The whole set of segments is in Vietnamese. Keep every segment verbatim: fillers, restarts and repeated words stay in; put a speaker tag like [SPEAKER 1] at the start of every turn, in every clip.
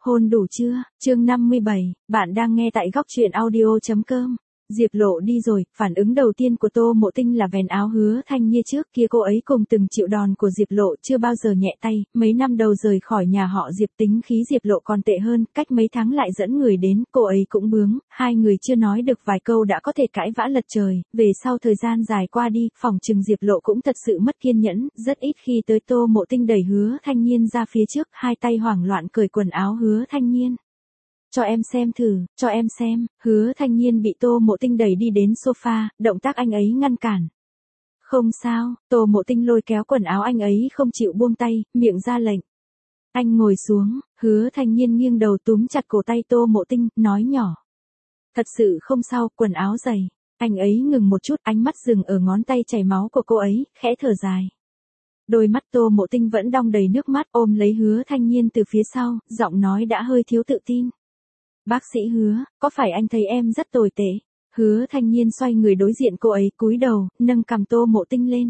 [SPEAKER 1] Hôn đủ chưa? Chương năm mươi bảy, bạn đang nghe tại góc truyện audio chấm com. Diệp Lộ đi rồi, phản ứng đầu tiên của Tô Mộ Tinh là vén áo Hứa Thanh Nhiên trước kia cô ấy cùng từng chịu đòn của Diệp Lộ chưa bao giờ nhẹ tay, mấy năm đầu rời khỏi nhà họ Diệp tính khí Diệp Lộ còn tệ hơn, cách mấy tháng lại dẫn người đến, cô ấy cũng bướng, hai người chưa nói được vài câu đã có thể cãi vã lật trời, về sau thời gian dài qua đi, phỏng chừng Diệp Lộ cũng thật sự mất kiên nhẫn, rất ít khi tới Tô Mộ Tinh đẩy Hứa Thanh Nhiên ra phía trước, hai tay hoảng loạn cởi quần áo Hứa Thanh Nhiên. Cho em xem thử, cho em xem, Hứa Thanh Nhiên bị Tô Mộ Tinh đẩy đi đến sofa, động tác anh ấy ngăn cản. Không sao, Tô Mộ Tinh lôi kéo quần áo anh ấy không chịu buông tay, miệng ra lệnh. Anh ngồi xuống, Hứa Thanh Nhiên nghiêng đầu túm chặt cổ tay Tô Mộ Tinh, nói nhỏ. Thật sự không sao, quần áo dày. Anh ấy ngừng một chút, ánh mắt dừng ở ngón tay chảy máu của cô ấy, khẽ thở dài. Đôi mắt Tô Mộ Tinh vẫn đong đầy nước mắt ôm lấy Hứa Thanh Nhiên từ phía sau, giọng nói đã hơi thiếu tự tin. Bác sĩ Hứa, có phải anh thấy em rất tồi tệ? Hứa Thanh Nhiên xoay người đối diện cô ấy, cúi đầu, nâng cằm Tô Mộ Tinh lên.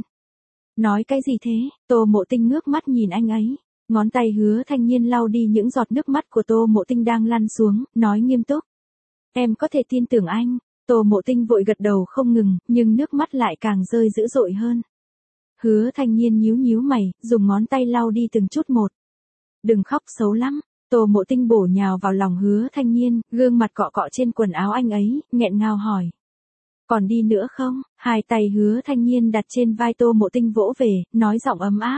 [SPEAKER 1] Nói cái gì thế? Tô Mộ Tinh ngước mắt nhìn anh ấy. Ngón tay Hứa Thanh Nhiên lau đi những giọt nước mắt của Tô Mộ Tinh đang lăn xuống, nói nghiêm túc. Em có thể tin tưởng anh. Tô Mộ Tinh vội gật đầu không ngừng, nhưng nước mắt lại càng rơi dữ dội hơn. Hứa Thanh Nhiên nhíu nhíu mày, dùng ngón tay lau đi từng chút một. Đừng khóc xấu lắm. Tô Mộ Tinh bổ nhào vào lòng Hứa Thanh Nhiên, gương mặt cọ cọ trên quần áo anh ấy, nghẹn ngào hỏi. Còn đi nữa không? Hai tay Hứa Thanh Nhiên đặt trên vai Tô Mộ Tinh vỗ về, nói giọng ấm áp.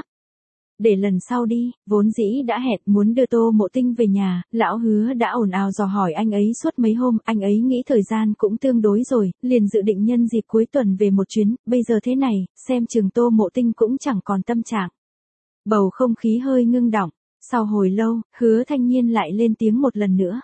[SPEAKER 1] Để lần sau đi, vốn dĩ đã hẹn muốn đưa Tô Mộ Tinh về nhà, lão Hứa đã ồn ào dò hỏi anh ấy suốt mấy hôm, anh ấy nghĩ thời gian cũng tương đối rồi, liền dự định nhân dịp cuối tuần về một chuyến, bây giờ thế này, xem chừng Tô Mộ Tinh cũng chẳng còn tâm trạng. Bầu không khí hơi ngưng đọng. Sau hồi lâu, Hứa Thanh Nhiên lại lên tiếng một lần nữa.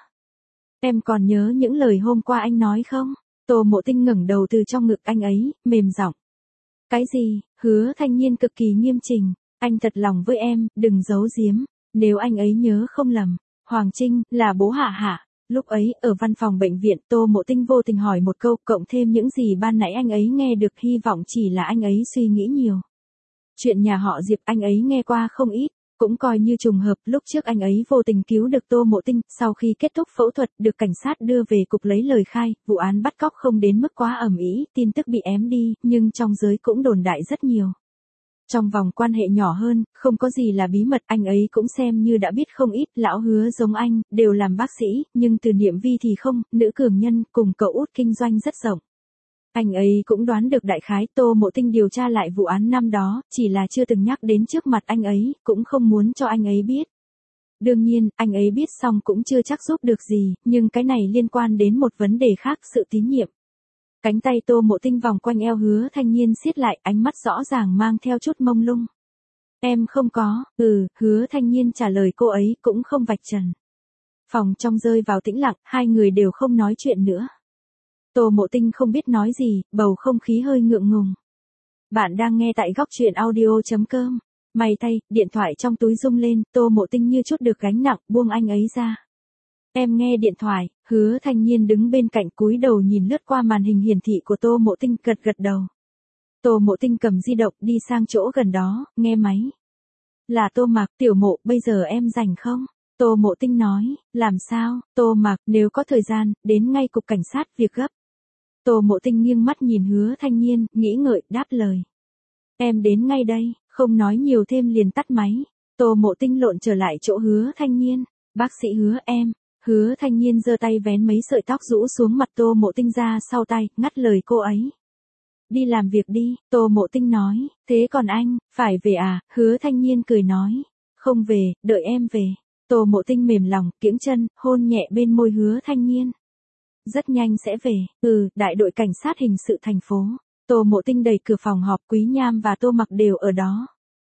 [SPEAKER 1] Em còn nhớ những lời hôm qua anh nói không? Tô Mộ Tinh ngẩng đầu từ trong ngực anh ấy, mềm giọng. Cái gì? Hứa Thanh Nhiên cực kỳ nghiêm chỉnh. Anh thật lòng với em, đừng giấu giếm. Nếu anh ấy nhớ không lầm, Hoàng Trinh, là bố Hạ Hạ. Lúc ấy, ở văn phòng bệnh viện, Tô Mộ Tinh vô tình hỏi một câu, cộng thêm những gì ban nãy anh ấy nghe được, hy vọng chỉ là anh ấy suy nghĩ nhiều. Chuyện nhà họ Diệp anh ấy nghe qua không ít. Cũng coi như trùng hợp, lúc trước anh ấy vô tình cứu được Tô Mộ Tinh, sau khi kết thúc phẫu thuật, được cảnh sát đưa về cục lấy lời khai, vụ án bắt cóc không đến mức quá ầm ĩ, tin tức bị ém đi, nhưng trong giới cũng đồn đại rất nhiều. Trong vòng quan hệ nhỏ hơn, không có gì là bí mật, anh ấy cũng xem như đã biết không ít, lão Hứa giống anh, đều làm bác sĩ, nhưng từ Niệm Vi thì không, nữ cường nhân, cùng cậu út kinh doanh rất rộng. Anh ấy cũng đoán được đại khái Tô Mộ Tinh điều tra lại vụ án năm đó, chỉ là chưa từng nhắc đến trước mặt anh ấy, cũng không muốn cho anh ấy biết. Đương nhiên, anh ấy biết xong cũng chưa chắc giúp được gì, nhưng cái này liên quan đến một vấn đề khác, sự tín nhiệm. Cánh tay Tô Mộ Tinh vòng quanh eo Hứa Thanh Nhiên siết lại, ánh mắt rõ ràng mang theo chút mông lung. Em không có, ừ, Hứa Thanh Nhiên trả lời cô ấy cũng không vạch trần. Phòng trong rơi vào tĩnh lặng, hai người đều không nói chuyện nữa. Tô Mộ Tinh không biết nói gì, bầu không khí hơi ngượng ngùng. Bạn đang nghe tại góc truyện audio chấm com. May thay, điện thoại trong túi rung lên, Tô Mộ Tinh như chút được gánh nặng, buông anh ấy ra. Em nghe điện thoại, Hứa Thanh Nhiên đứng bên cạnh cúi đầu nhìn lướt qua màn hình hiển thị của Tô Mộ Tinh, gật gật đầu. Tô Mộ Tinh cầm di động đi sang chỗ gần đó, nghe máy. Là Tô Mạc, tiểu Mộ, bây giờ em rảnh không? Tô Mộ Tinh nói, làm sao? Tô Mạc, nếu có thời gian, đến ngay cục cảnh sát, việc gấp. Tô Mộ Tinh nghiêng mắt nhìn Hứa Thanh Nhiên, nghĩ ngợi, đáp lời. Em đến ngay đây, không nói nhiều thêm liền tắt máy. Tô Mộ Tinh lộn trở lại chỗ Hứa Thanh Nhiên. Bác sĩ Hứa em. Hứa Thanh Nhiên giơ tay vén mấy sợi tóc rũ xuống mặt Tô Mộ Tinh ra sau tay, ngắt lời cô ấy. Đi làm việc đi, Tô Mộ Tinh nói, thế còn anh, phải về à? Hứa Thanh Nhiên cười nói. Không về, đợi em về. Tô Mộ Tinh mềm lòng, kiễng chân, hôn nhẹ bên môi Hứa Thanh Nhiên. Rất nhanh sẽ về, ừ, đại đội cảnh sát hình sự thành phố. Tô Mộ Tinh đẩy cửa phòng họp, Quý Nham và Tô Mặc đều ở đó.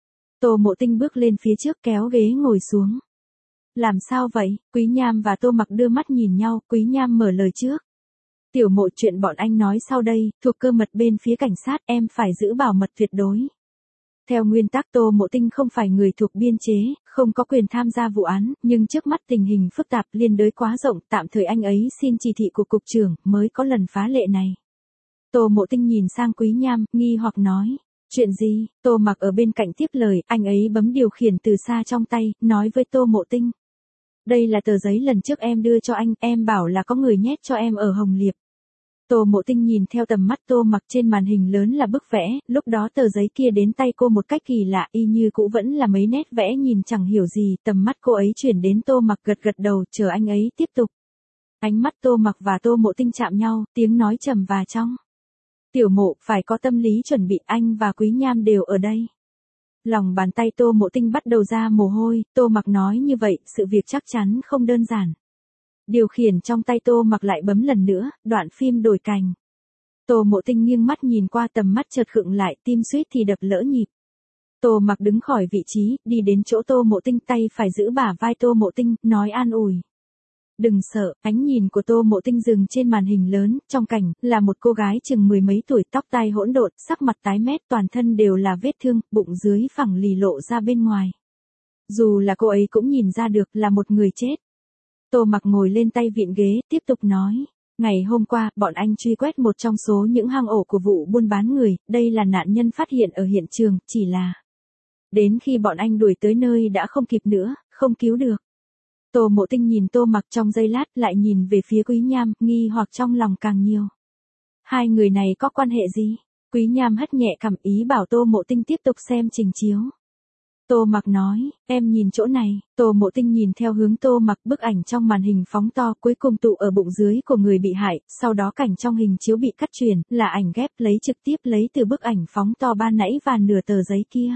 [SPEAKER 1] Tô Mộ Tinh bước lên phía trước kéo ghế ngồi xuống. Làm sao vậy? Quý Nham và Tô Mặc đưa mắt nhìn nhau, Quý Nham mở lời trước. Tiểu Mộ, chuyện bọn anh nói sau đây, thuộc cơ mật bên phía cảnh sát, em phải giữ bảo mật tuyệt đối. Theo nguyên tắc Tô Mộ Tinh không phải người thuộc biên chế, không có quyền tham gia vụ án, nhưng trước mắt tình hình phức tạp liên đới quá rộng, tạm thời anh ấy xin chỉ thị của cục trưởng, mới có lần phá lệ này. Tô Mộ Tinh nhìn sang Quý Nham, nghi hoặc nói. Chuyện gì? Tô Mặc ở bên cạnh tiếp lời, anh ấy bấm điều khiển từ xa trong tay, nói với Tô Mộ Tinh. Đây là tờ giấy lần trước em đưa cho anh, em bảo là có người nhét cho em ở Hồng Liệp. Tô Mộ Tinh nhìn theo tầm mắt Tô Mặc trên màn hình lớn là bức vẽ, lúc đó tờ giấy kia đến tay cô một cách kỳ lạ, y như cũ vẫn là mấy nét vẽ nhìn chẳng hiểu gì, tầm mắt cô ấy chuyển đến Tô Mặc gật gật đầu, chờ anh ấy tiếp tục. Ánh mắt Tô Mặc và Tô Mộ Tinh chạm nhau, tiếng nói trầm và trong. Tiểu Mộ, phải có tâm lý chuẩn bị, anh và Quý Nham đều ở đây. Lòng bàn tay Tô Mộ Tinh bắt đầu ra mồ hôi, Tô Mặc nói như vậy, sự việc chắc chắn không đơn giản. Điều khiển trong tay Tô Mặc lại bấm lần nữa, đoạn phim đổi cành. Tô Mộ Tinh nghiêng mắt nhìn qua, tầm mắt chợt khựng lại, tim suýt thì đập lỡ nhịp. Tô Mặc đứng khỏi vị trí, đi đến chỗ Tô Mộ Tinh, tay phải giữ bả vai Tô Mộ Tinh, nói an ủi. Đừng sợ, ánh nhìn của Tô Mộ Tinh dừng trên màn hình lớn, trong cảnh, là một cô gái chừng mười mấy tuổi, tóc tai hỗn độn, sắc mặt tái mét, toàn thân đều là vết thương, bụng dưới phẳng lì lộ ra bên ngoài. Dù là cô ấy cũng nhìn ra được là một người chết. Tô Mặc ngồi lên tay vịn ghế, tiếp tục nói. Ngày hôm qua, bọn anh truy quét một trong số những hang ổ của vụ buôn bán người, đây là nạn nhân phát hiện ở hiện trường, chỉ là... Đến khi bọn anh đuổi tới nơi đã không kịp nữa, không cứu được. Tô Mộ Tinh nhìn Tô Mặc trong giây lát, lại nhìn về phía Quý Nham, nghi hoặc trong lòng càng nhiều. Hai người này có quan hệ gì? Quý Nham hất nhẹ cằm, ý bảo Tô Mộ Tinh tiếp tục xem trình chiếu. Tô Mặc nói, em nhìn chỗ này. Tô Mộ Tinh nhìn theo hướng Tô Mặc, bức ảnh trong màn hình phóng to, cuối cùng tụ ở bụng dưới của người bị hại, sau đó cảnh trong hình chiếu bị cắt chuyển, là ảnh ghép lấy trực tiếp lấy từ bức ảnh phóng to ban nãy và nửa tờ giấy kia.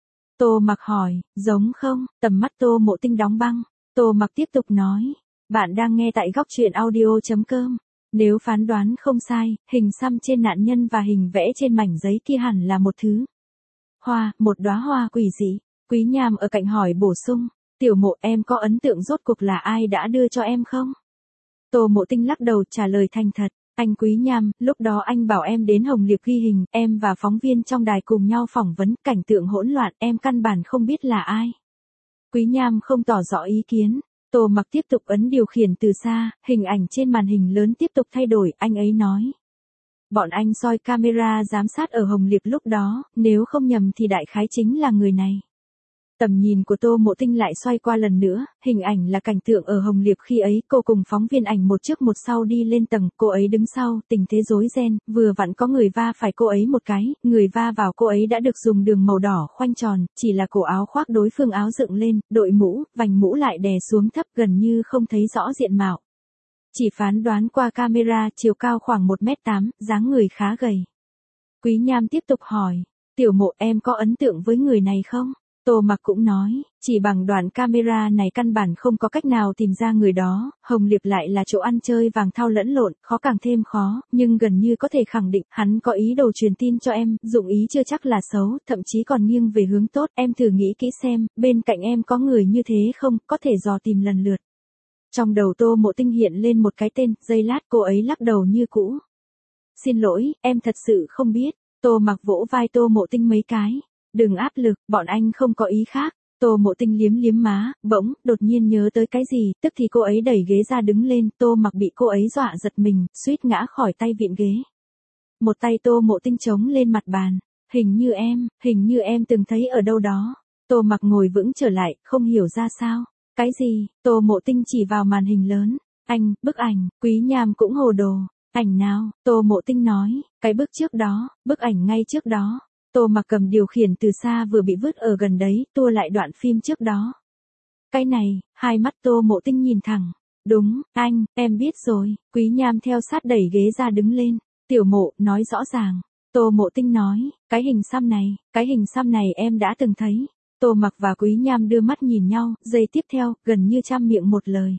[SPEAKER 1] Tô Mặc hỏi, giống không? Tầm mắt Tô Mộ Tinh đóng băng. Tô Mặc tiếp tục nói, bạn đang nghe tại góc truyện audio chấm com. Nếu phán đoán không sai, hình xăm trên nạn nhân và hình vẽ trên mảnh giấy kia hẳn là một thứ hoa, một đóa hoa quỷ dị. Quý Nham ở cạnh hỏi bổ sung, Tiểu Mộ, em có ấn tượng rốt cuộc là ai đã đưa cho em không? Tô Mộ Tinh lắc đầu trả lời thành thật, anh Quý Nham, lúc đó anh bảo em đến Hồng Liệp ghi hình, em và phóng viên trong đài cùng nhau phỏng vấn, cảnh tượng hỗn loạn, em căn bản không biết là ai. Quý Nham không tỏ rõ ý kiến. Tô Mặc tiếp tục ấn điều khiển từ xa, hình ảnh trên màn hình lớn tiếp tục thay đổi, anh ấy nói. Bọn anh soi camera giám sát ở Hồng Liệp lúc đó, nếu không nhầm thì đại khái chính là người này. Tầm nhìn của Tô Mộ Tinh lại xoay qua lần nữa, hình ảnh là cảnh tượng ở Hồng Liệp khi ấy, cô cùng phóng viên ảnh một trước một sau đi lên tầng, cô ấy đứng sau, tình thế rối ren, vừa vặn có người va phải cô ấy một cái, người va vào cô ấy đã được dùng đường màu đỏ khoanh tròn, chỉ là cổ áo khoác đối phương áo dựng lên, đội mũ, vành mũ lại đè xuống thấp, gần như không thấy rõ diện mạo. Chỉ phán đoán qua camera, chiều cao khoảng một mét tám, dáng người khá gầy. Quý Nham tiếp tục hỏi, Tiểu Mộ, em có ấn tượng với người này không? Tô Mặc cũng nói, chỉ bằng đoạn camera này căn bản không có cách nào tìm ra người đó, Hồng Liệp lại là chỗ ăn chơi vàng thao lẫn lộn, khó càng thêm khó, nhưng gần như có thể khẳng định, hắn có ý đồ truyền tin cho em, dụng ý chưa chắc là xấu, thậm chí còn nghiêng về hướng tốt, em thử nghĩ kỹ xem, bên cạnh em có người như thế không, có thể dò tìm lần lượt. Trong đầu Tô Mộ Tinh hiện lên một cái tên, giây lát cô ấy lắc đầu như cũ. Xin lỗi, em thật sự không biết. Tô Mặc vỗ vai Tô Mộ Tinh mấy cái. Đừng áp lực, bọn anh không có ý khác. Tô Mộ Tinh liếm liếm má, bỗng, đột nhiên nhớ tới cái gì, tức thì cô ấy đẩy ghế ra đứng lên, Tô Mặc bị cô ấy dọa giật mình, suýt ngã khỏi tay vịn ghế. Một tay Tô Mộ Tinh chống lên mặt bàn. Hình như em, hình như em từng thấy ở đâu đó. Tô Mặc ngồi vững trở lại, không hiểu ra sao. Cái gì? Tô Mộ Tinh chỉ vào màn hình lớn. Anh, bức ảnh. Quý Nham cũng hồ đồ. Ảnh nào? Tô Mộ Tinh nói, cái bức trước đó, bức ảnh ngay trước đó. Tô Mặc cầm điều khiển từ xa vừa bị vứt ở gần đấy, tua lại đoạn phim trước đó. Cái này, hai mắt Tô Mộ Tinh nhìn thẳng. Đúng, anh, em biết rồi. Quý Nham theo sát đẩy ghế ra đứng lên. Tiểu Mộ, nói rõ ràng. Tô Mộ Tinh nói, cái hình xăm này, cái hình xăm này em đã từng thấy. Tô Mặc và Quý Nham đưa mắt nhìn nhau, giây tiếp theo, gần như trăm miệng một lời.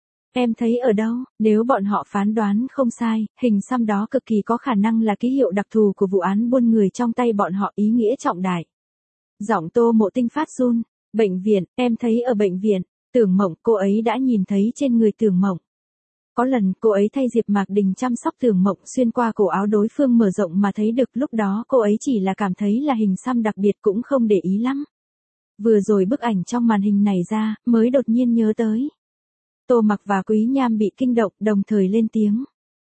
[SPEAKER 1] Em thấy ở đâu? Nếu bọn họ phán đoán không sai, hình xăm đó cực kỳ có khả năng là ký hiệu đặc thù của vụ án buôn người trong tay bọn họ, ý nghĩa trọng đại. Giọng Tô Mộ Tinh phát run. Bệnh viện, em thấy ở bệnh viện. Tưởng Mộng, cô ấy đã nhìn thấy trên người Tưởng Mộng. Có lần, cô ấy thay Diệp Mạc Đình chăm sóc Tưởng Mộng, xuyên qua cổ áo đối phương mở rộng mà thấy được, lúc đó cô ấy chỉ là cảm thấy là hình xăm đặc biệt cũng không để ý lắm. Vừa rồi bức ảnh trong màn hình này ra, mới đột nhiên nhớ tới. Tô Mặc và Quý Nham bị kinh động, đồng thời lên tiếng.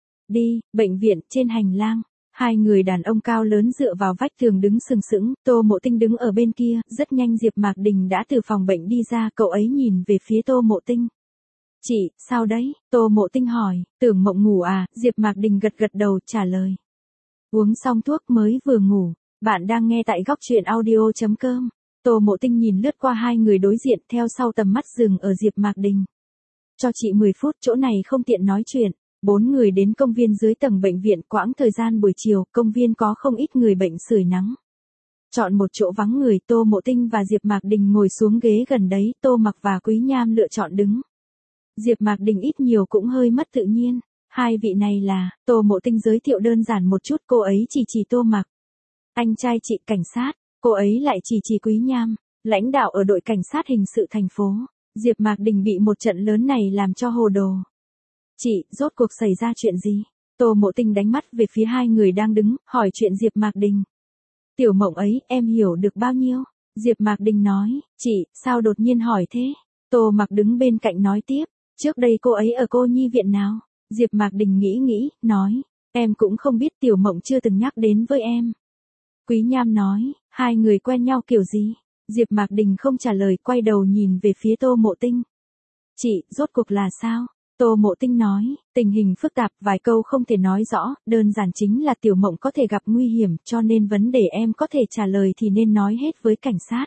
[SPEAKER 1] Đi, bệnh viện, trên hành lang. Hai người đàn ông cao lớn dựa vào vách tường đứng sừng sững, Tô Mộ Tinh đứng ở bên kia, rất nhanh Diệp Mạc Đình đã từ phòng bệnh đi ra, cậu ấy nhìn về phía Tô Mộ Tinh. Chị, sao đấy? Tô Mộ Tinh hỏi, Tưởng Mộng ngủ à? Diệp Mạc Đình gật gật đầu trả lời. Uống xong thuốc mới vừa ngủ. Bạn đang nghe tại góc truyện audio chấm com. Tô Mộ Tinh nhìn lướt qua hai người đối diện theo sau tầm mắt dừng ở Diệp Mạc Đình. Cho chị mười phút, chỗ này không tiện nói chuyện. Bốn người đến công viên dưới tầng bệnh viện, quãng thời gian buổi chiều, công viên có không ít người bệnh sưởi nắng. Chọn một chỗ vắng người, Tô Mộ Tinh và Diệp Mạc Đình ngồi xuống ghế gần đấy, Tô Mặc và Quý Nham lựa chọn đứng. Diệp Mạc Đình ít nhiều cũng hơi mất tự nhiên. Hai vị này là, Tô Mộ Tinh giới thiệu đơn giản một chút, cô ấy chỉ chỉ Tô Mặc. Anh trai chị cảnh sát, cô ấy lại chỉ chỉ Quý Nham, lãnh đạo ở đội cảnh sát hình sự thành phố. Diệp Mạc Đình bị một trận lớn này làm cho hồ đồ. Chị, rốt cuộc xảy ra chuyện gì? Tô Mộ Tinh đánh mắt về phía hai người đang đứng, hỏi chuyện Diệp Mạc Đình. Tiểu Mộng ấy, em hiểu được bao nhiêu? Diệp Mạc Đình nói, chị, sao đột nhiên hỏi thế? Tô Mặc đứng bên cạnh nói tiếp, trước đây cô ấy ở cô nhi viện nào? Diệp Mạc Đình nghĩ nghĩ, nói, em cũng không biết, Tiểu Mộng chưa từng nhắc đến với em. Quý Nham nói, hai người quen nhau kiểu gì? Diệp Mạc Đình không trả lời, quay đầu nhìn về phía Tô Mộ Tinh. Chị, rốt cuộc là sao? Tô Mộ Tinh nói, tình hình phức tạp, vài câu không thể nói rõ, đơn giản chính là Tiểu Mộng có thể gặp nguy hiểm, cho nên vấn đề em có thể trả lời thì nên nói hết với cảnh sát.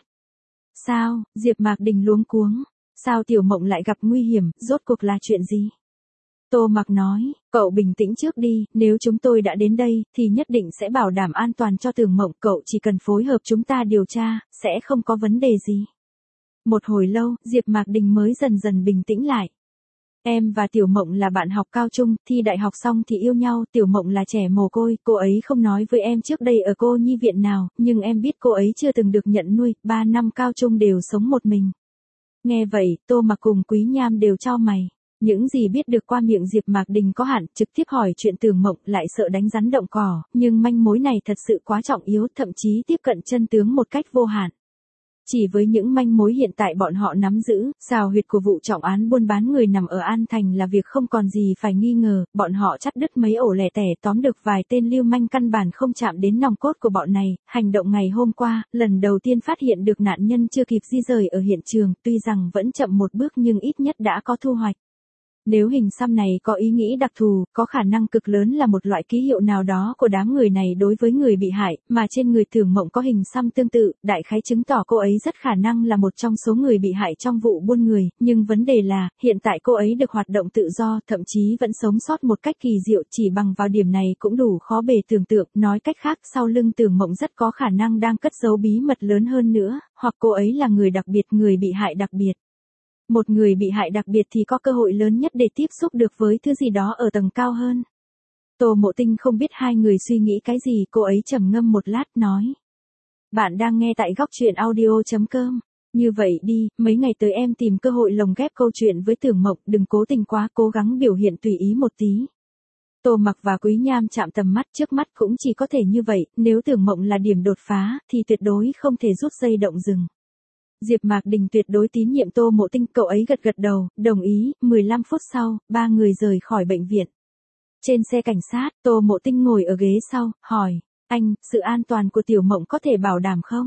[SPEAKER 1] Sao? Diệp Mạc Đình luống cuống. Sao Tiểu Mộng lại gặp nguy hiểm, rốt cuộc là chuyện gì? Tô Mặc nói, cậu bình tĩnh trước đi, nếu chúng tôi đã đến đây, thì nhất định sẽ bảo đảm an toàn cho Tưởng Mộng, cậu chỉ cần phối hợp chúng ta điều tra, sẽ không có vấn đề gì. Một hồi lâu, Diệp Mạc Đình mới dần dần bình tĩnh lại. Em và Tiểu Mộng là bạn học cao trung, thi đại học xong thì yêu nhau, Tiểu Mộng là trẻ mồ côi, cô ấy không nói với em trước đây ở cô nhi viện nào, nhưng em biết cô ấy chưa từng được nhận nuôi, ba năm cao trung đều sống một mình. Nghe vậy, Tô Mặc cùng Quý Nham đều chau mày. Những gì biết được qua miệng Diệp Mạc Đình có hạn, trực tiếp hỏi chuyện Tưởng Mộng lại sợ đánh rắn động cỏ, nhưng manh mối này thật sự quá trọng yếu, thậm chí tiếp cận chân tướng một cách vô hạn. Chỉ với những manh mối hiện tại bọn họ nắm giữ, xào huyệt của vụ trọng án buôn bán người nằm ở An Thành là việc không còn gì phải nghi ngờ, bọn họ chắt đứt mấy ổ lẻ tẻ, tóm được vài tên lưu manh căn bản không chạm đến nòng cốt của bọn này. Hành động ngày hôm qua, lần đầu tiên phát hiện được nạn nhân chưa kịp di rời ở hiện trường, tuy rằng vẫn chậm một bước nhưng ít nhất đã có thu hoạch. Nếu hình xăm này có ý nghĩ đặc thù, có khả năng cực lớn là một loại ký hiệu nào đó của đám người này đối với người bị hại, mà trên người Tưởng Mộng có hình xăm tương tự, đại khái chứng tỏ cô ấy rất khả năng là một trong số người bị hại trong vụ buôn người, nhưng vấn đề là, hiện tại cô ấy được hoạt động tự do, thậm chí vẫn sống sót một cách kỳ diệu, chỉ bằng vào điểm này cũng đủ khó bề tưởng tượng, nói cách khác, sau lưng Tưởng Mộng rất có khả năng đang cất giấu bí mật lớn hơn nữa, hoặc cô ấy là người đặc biệt, người bị hại đặc biệt. Một người bị hại đặc biệt thì có cơ hội lớn nhất để tiếp xúc được với thứ gì đó ở tầng cao hơn. Tô Mộ Tinh không biết hai người suy nghĩ cái gì, cô ấy trầm ngâm một lát, nói. Bạn đang nghe tại góc truyện audio chấm com. Như vậy đi, mấy ngày tới em tìm cơ hội lồng ghép câu chuyện với Tưởng Mộng, đừng cố tình quá, cố gắng biểu hiện tùy ý một tí. Tô Mặc và Quý Nham chạm tầm mắt, trước mắt cũng chỉ có thể như vậy, nếu Tưởng Mộng là điểm đột phá, thì tuyệt đối không thể rút dây động rừng. Diệp Mạc Đình tuyệt đối tín nhiệm Tô Mộ Tinh, cậu ấy gật gật đầu, đồng ý. Mười lăm phút sau, ba người rời khỏi bệnh viện. Trên xe cảnh sát, Tô Mộ Tinh ngồi ở ghế sau, hỏi, anh, sự an toàn của Tiểu Mộng có thể bảo đảm không?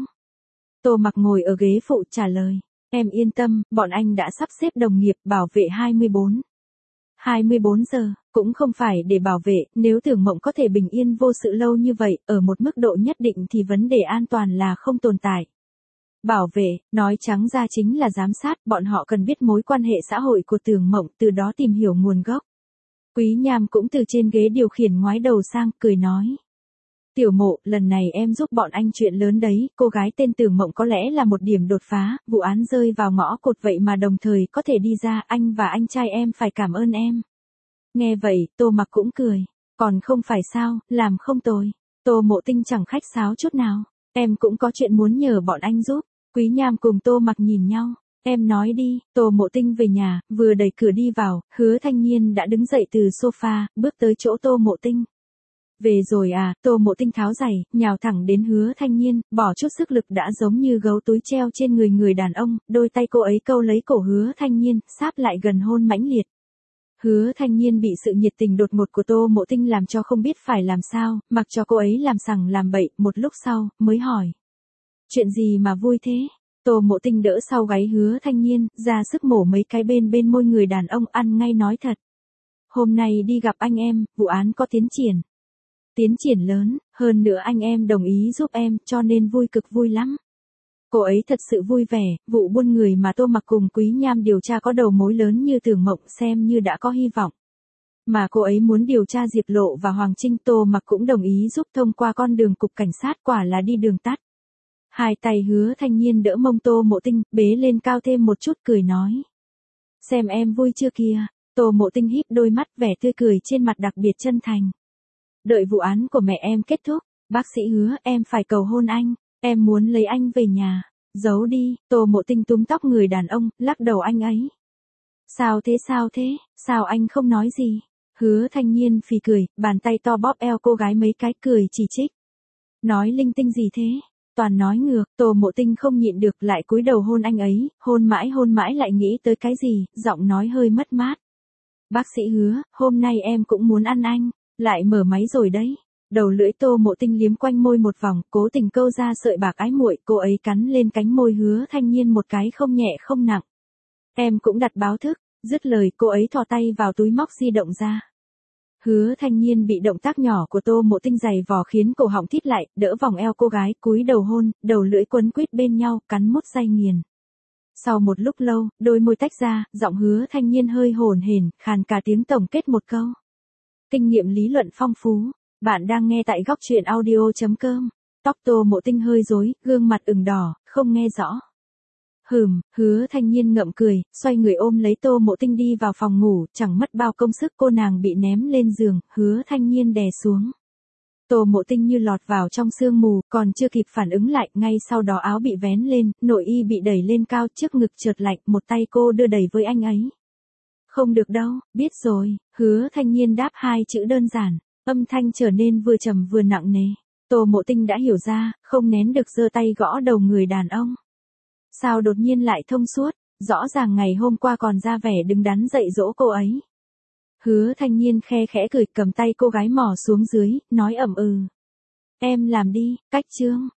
[SPEAKER 1] Tô Mặc ngồi ở ghế phụ trả lời, em yên tâm, bọn anh đã sắp xếp đồng nghiệp bảo vệ hai mươi bốn. hai mươi bốn giờ, cũng không phải để bảo vệ, nếu Tưởng Mộng có thể bình yên vô sự lâu như vậy, ở một mức độ nhất định thì vấn đề an toàn là không tồn tại. Bảo vệ, nói trắng ra chính là giám sát, bọn họ cần biết mối quan hệ xã hội của Tưởng Mộng, từ đó tìm hiểu nguồn gốc. Quý Nham cũng từ trên ghế điều khiển ngoái đầu sang, cười nói. Tiểu Mộ, lần này em giúp bọn anh chuyện lớn đấy, cô gái tên Tưởng Mộng có lẽ là một điểm đột phá, vụ án rơi vào ngõ cụt vậy mà đồng thời có thể đi ra, anh và anh trai em phải cảm ơn em. Nghe vậy, Tô Mặc cũng cười, còn không phải sao, làm không tồi. Tô Mộ Tinh chẳng khách sáo chút nào, em cũng có chuyện muốn nhờ bọn anh giúp. Quý Nham cùng Tô Mặc nhìn nhau, em nói đi. Tô Mộ Tinh về nhà, vừa đẩy cửa đi vào, Hứa Thanh Nhiên đã đứng dậy từ sofa, bước tới chỗ Tô Mộ Tinh. Về rồi à? Tô Mộ Tinh tháo giày, nhào thẳng đến Hứa Thanh Nhiên, bỏ chút sức lực đã giống như gấu túi treo trên người người đàn ông, đôi tay cô ấy câu lấy cổ Hứa Thanh Nhiên, sáp lại gần hôn mãnh liệt. Hứa Thanh Nhiên bị sự nhiệt tình đột ngột của Tô Mộ Tinh làm cho không biết phải làm sao, mặc cho cô ấy làm sằng làm bậy, một lúc sau, mới hỏi. Chuyện gì mà vui thế? Tô Mộ Tinh đỡ sau gáy Hứa Thanh Nhiên, ra sức mổ mấy cái bên bên môi người đàn ông, ăn ngay nói thật. Hôm nay đi gặp anh em, vụ án có tiến triển. Tiến triển lớn, hơn nữa anh em đồng ý giúp em, cho nên vui cực vui lắm. Cô ấy thật sự vui vẻ, vụ buôn người mà Tô Mặc cùng Quý Nham điều tra có đầu mối lớn như tưởng mộng, xem như đã có hy vọng. Mà cô ấy muốn điều tra Diệp Lộ và Hoàng Trinh, Tô Mặc cũng đồng ý giúp thông qua con đường cục cảnh sát, quả là đi đường tắt. Hai tay Hứa Thanh Nhiên đỡ mông Tô Mộ Tinh, bế lên cao thêm một chút cười nói. Xem em vui chưa kìa, Tô Mộ Tinh híp đôi mắt, vẻ tươi cười trên mặt đặc biệt chân thành. Đợi vụ án của mẹ em kết thúc, bác sĩ Hứa, em phải cầu hôn anh, em muốn lấy anh về nhà. Giấu đi, Tô Mộ Tinh túm tóc người đàn ông, lắc đầu anh ấy. Sao thế sao thế, sao anh không nói gì? Hứa Thanh Nhiên phì cười, bàn tay to bóp eo cô gái mấy cái, cười chỉ trích. Nói linh tinh gì thế? Toàn nói ngược, Tô Mộ Tinh không nhịn được, lại cúi đầu hôn anh ấy, hôn mãi hôn mãi lại nghĩ tới cái gì, giọng nói hơi mất mát. Bác sĩ Hứa, hôm nay em cũng muốn ăn anh, lại mở máy rồi đấy. Đầu lưỡi Tô Mộ Tinh liếm quanh môi một vòng, cố tình câu ra sợi bạc ái muội, cô ấy cắn lên cánh môi Hứa Thanh Nhiên một cái không nhẹ không nặng. Em cũng đặt báo thức, dứt lời cô ấy thò tay vào túi móc di động ra. Hứa Thanh Nhiên bị động tác nhỏ của Tô Mộ Tinh giày vò khiến cổ họng thít lại, đỡ vòng eo cô gái, cúi đầu hôn, đầu lưỡi quấn quýt bên nhau, cắn mút say nghiền. Sau một lúc lâu, đôi môi tách ra, giọng Hứa Thanh Nhiên hơi hổn hển, khàn cả tiếng tổng kết một câu. Kinh nghiệm lý luận phong phú, bạn đang nghe tại góc truyện audio chấm com. Tóc Tô Mộ Tinh hơi rối, gương mặt ửng đỏ, không nghe rõ. Hừm, Hứa Thanh Nhiên ngậm cười, xoay người ôm lấy Tô Mộ Tinh đi vào phòng ngủ, chẳng mất bao công sức cô nàng bị ném lên giường, Hứa Thanh Nhiên đè xuống. Tô Mộ Tinh như lọt vào trong sương mù, còn chưa kịp phản ứng lại, ngay sau đó áo bị vén lên, nội y bị đẩy lên cao, trước ngực trượt lạnh, một tay cô đưa đẩy với anh ấy. Không được đâu, biết rồi, Hứa Thanh Nhiên đáp hai chữ đơn giản, âm thanh trở nên vừa trầm vừa nặng nề. Tô Mộ Tinh đã hiểu ra, không nén được giơ tay gõ đầu người đàn ông. Sao đột nhiên lại thông suốt, rõ ràng ngày hôm qua còn ra vẻ đứng đắn dạy dỗ cô ấy. Hứa Thanh Nhiên khe khẽ cười, cầm tay cô gái mò xuống dưới, nói ậm ừ. Em làm đi, cách chương.